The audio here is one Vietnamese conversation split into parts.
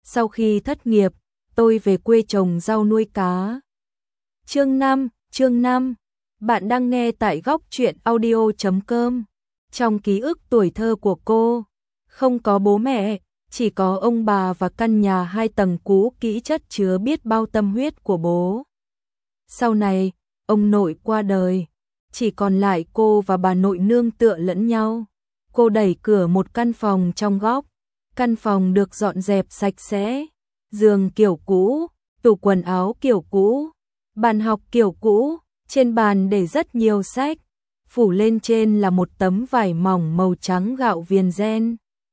Sau khi thất nghiệp, tôi về quê trồng rau nuôi cá. Chương 5. Bạn đang nghe tại góc truyện audio.com. Trong ký ức tuổi thơ của cô, không có bố mẹ, chỉ có ông bà và căn nhà 2 tầng cũ kỹ chất chứa biết bao tâm huyết của bố. Sau này, ông nội qua đời, chỉ còn lại cô và bà nội nương tựa lẫn nhau. Cô đẩy cửa một căn phòng trong góc. Căn phòng được dọn dẹp sạch sẽ, giường kiểu cũ, tủ quần áo kiểu cũ, bàn học kiểu cũ, trên bàn để rất nhiều sách, phủ lên trên là một tấm vải mỏng màu trắng gạo viền ren.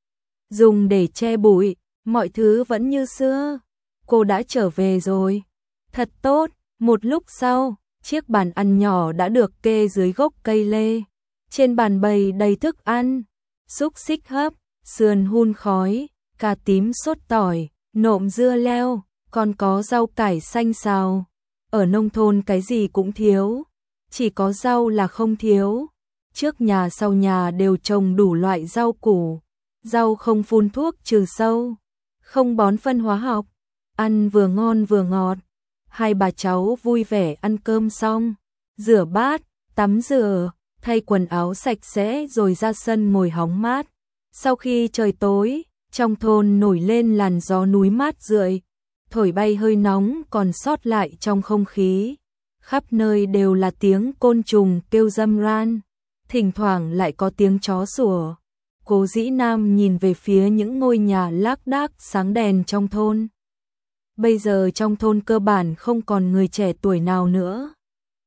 Dùng để che bụi, mọi thứ vẫn như xưa. Cô đã trở về rồi. Thật tốt, một lúc sau, chiếc bàn ăn nhỏ đã được kê dưới gốc cây lê. Trên bàn bày đầy thức ăn, xúc xích hấp, sườn hun khói, cà tím sốt tỏi, nộm dưa leo, còn có rau cải xanh xào. Ở nông thôn cái gì cũng thiếu, chỉ có rau là không thiếu. Trước nhà sau nhà đều trồng đủ loại rau củ, rau không phun thuốc trừ sâu, không bón phân hóa học, ăn vừa ngon vừa ngọt. Hai bà cháu vui vẻ ăn cơm xong, rửa bát, tắm rửa, thay quần áo sạch sẽ rồi ra sân ngồi hóng mát. Sau khi trời tối, trong thôn nổi lên làn gió núi mát rượi, thổi bay hơi nóng còn sót lại trong không khí. Khắp nơi đều là tiếng côn trùng kêu râm ran, thỉnh thoảng lại có tiếng chó sủa. Cố Dĩ Nam nhìn về phía những ngôi nhà lác đác sáng đèn trong thôn. Bây giờ trong thôn cơ bản không còn người trẻ tuổi nào nữa.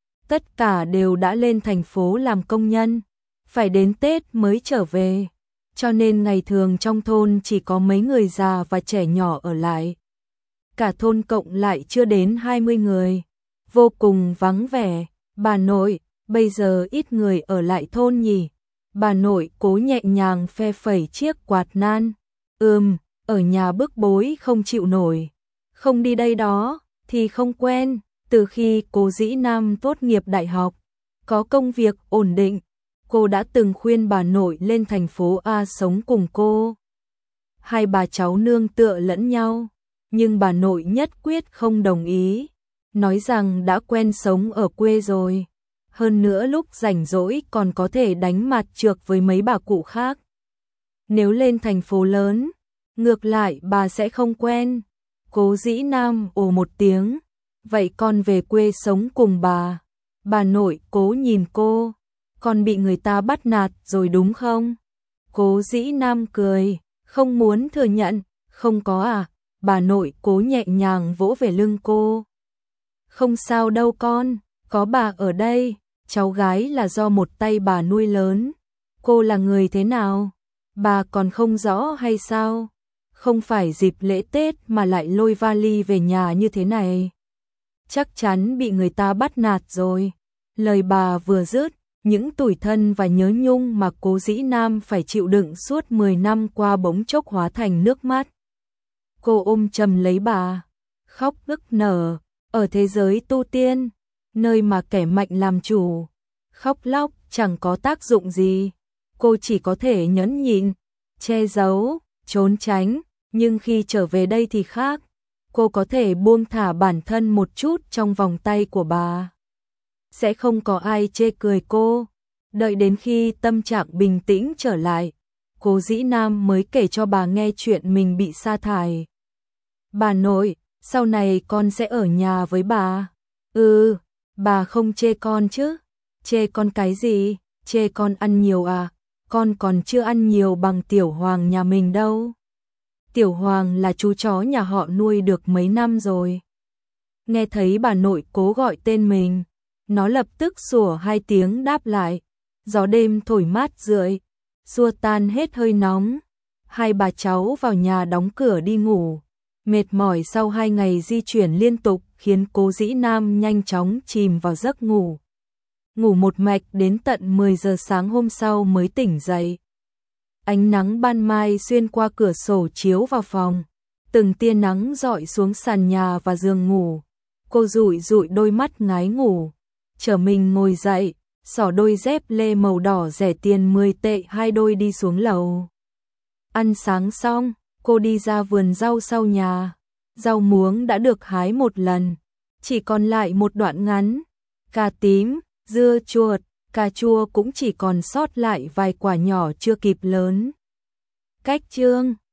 Tất cả đều đã lên thành phố làm công nhân, phải đến Tết mới trở về. Cho nên ngày thường trong thôn chỉ có mấy người già và trẻ nhỏ ở lại. Cả thôn cộng lại chưa đến 20 người, vô cùng vắng vẻ. Bà nội, bây giờ ít người ở lại thôn nhỉ? Bà nội Cố nhẹ nhàng phe phẩy chiếc quạt nan. Ở nhà bức bối không chịu nổi. Không đi đây đó, thì không quen. Từ khi Cố Dĩ Nam tốt nghiệp đại học, có công việc ổn định, cô đã từng khuyên bà nội lên thành phố A sống cùng cô. Hai bà cháu nương tựa lẫn nhau, nhưng bà nội nhất quyết không đồng ý, nói rằng đã quen sống ở quê rồi. Hơn nữa lúc rảnh rỗi còn có thể đánh mặt trược với mấy bà cụ khác. Nếu lên thành phố lớn, ngược lại bà sẽ không quen. Cố Dĩ Nam ồ một tiếng, vậy con về quê sống cùng bà. Bà nội Cố nhìn cô, con bị người ta bắt nạt rồi đúng không? Cố Dĩ Nam cười, không muốn thừa nhận. Không có à? Bà nội Cố nhẹ nhàng vỗ về lưng cô. Không sao đâu con, có bà ở đây. Cháu gái là do một tay bà nuôi lớn. Cô là người thế nào? Bà còn không rõ hay sao? Không phải dịp lễ Tết mà lại lôi vali về nhà như thế này. Chắc chắn bị người ta bắt nạt rồi. Lời bà vừa dứt, những tủi thân và nhớ nhung mà Cố Dĩ Nam phải chịu đựng suốt 10 năm qua bỗng chốc hóa thành nước mắt. Cô ôm chầm lấy bà, khóc nức nở. Ở thế giới tu tiên, nơi mà kẻ mạnh làm chủ, khóc lóc chẳng có tác dụng gì. Cô chỉ có thể nhẫn nhịn, che giấu, trốn tránh. Nhưng khi trở về đây thì khác. Cô có thể buông thả bản thân một chút trong vòng tay của bà. Sẽ không có ai chê cười cô. Đợi đến khi tâm trạng bình tĩnh trở lại, Cố Dĩ Nam mới kể cho bà nghe chuyện mình bị sa thải. Bà nội, sau này con sẽ ở nhà với bà. Bà không chê con chứ? Chê con cái gì? Chê con ăn nhiều à? Con còn chưa ăn nhiều bằng Tiểu Hoàng nhà mình đâu. Tiểu Hoàng là chú chó nhà họ nuôi được mấy năm rồi. Nghe thấy bà nội Cố gọi tên mình, nó lập tức sủa 2 tiếng đáp lại. Gió đêm thổi mát rượi, xua tan hết hơi nóng. Hai bà cháu vào nhà đóng cửa đi ngủ. Mệt mỏi sau 2 ngày di chuyển liên tục khiến Cố Dĩ Nam nhanh chóng chìm vào giấc ngủ. Ngủ một mạch đến tận 10 giờ sáng hôm sau mới tỉnh dậy. Ánh nắng ban mai xuyên qua cửa sổ chiếu vào phòng, từng tia nắng rọi xuống sàn nhà và giường ngủ. Cô dụi dụi đôi mắt ngái ngủ, trở mình ngồi dậy, xỏ đôi dép lê màu đỏ rẻ tiền 10 tệ 2 đôi đi xuống lầu. Ăn sáng xong, cô đi ra vườn rau sau nhà. Rau muống đã được hái một lần, chỉ còn lại một đoạn ngắn. Cà tím, dưa chuột, cà chua cũng chỉ còn sót lại vài quả nhỏ chưa kịp lớn. Cách chương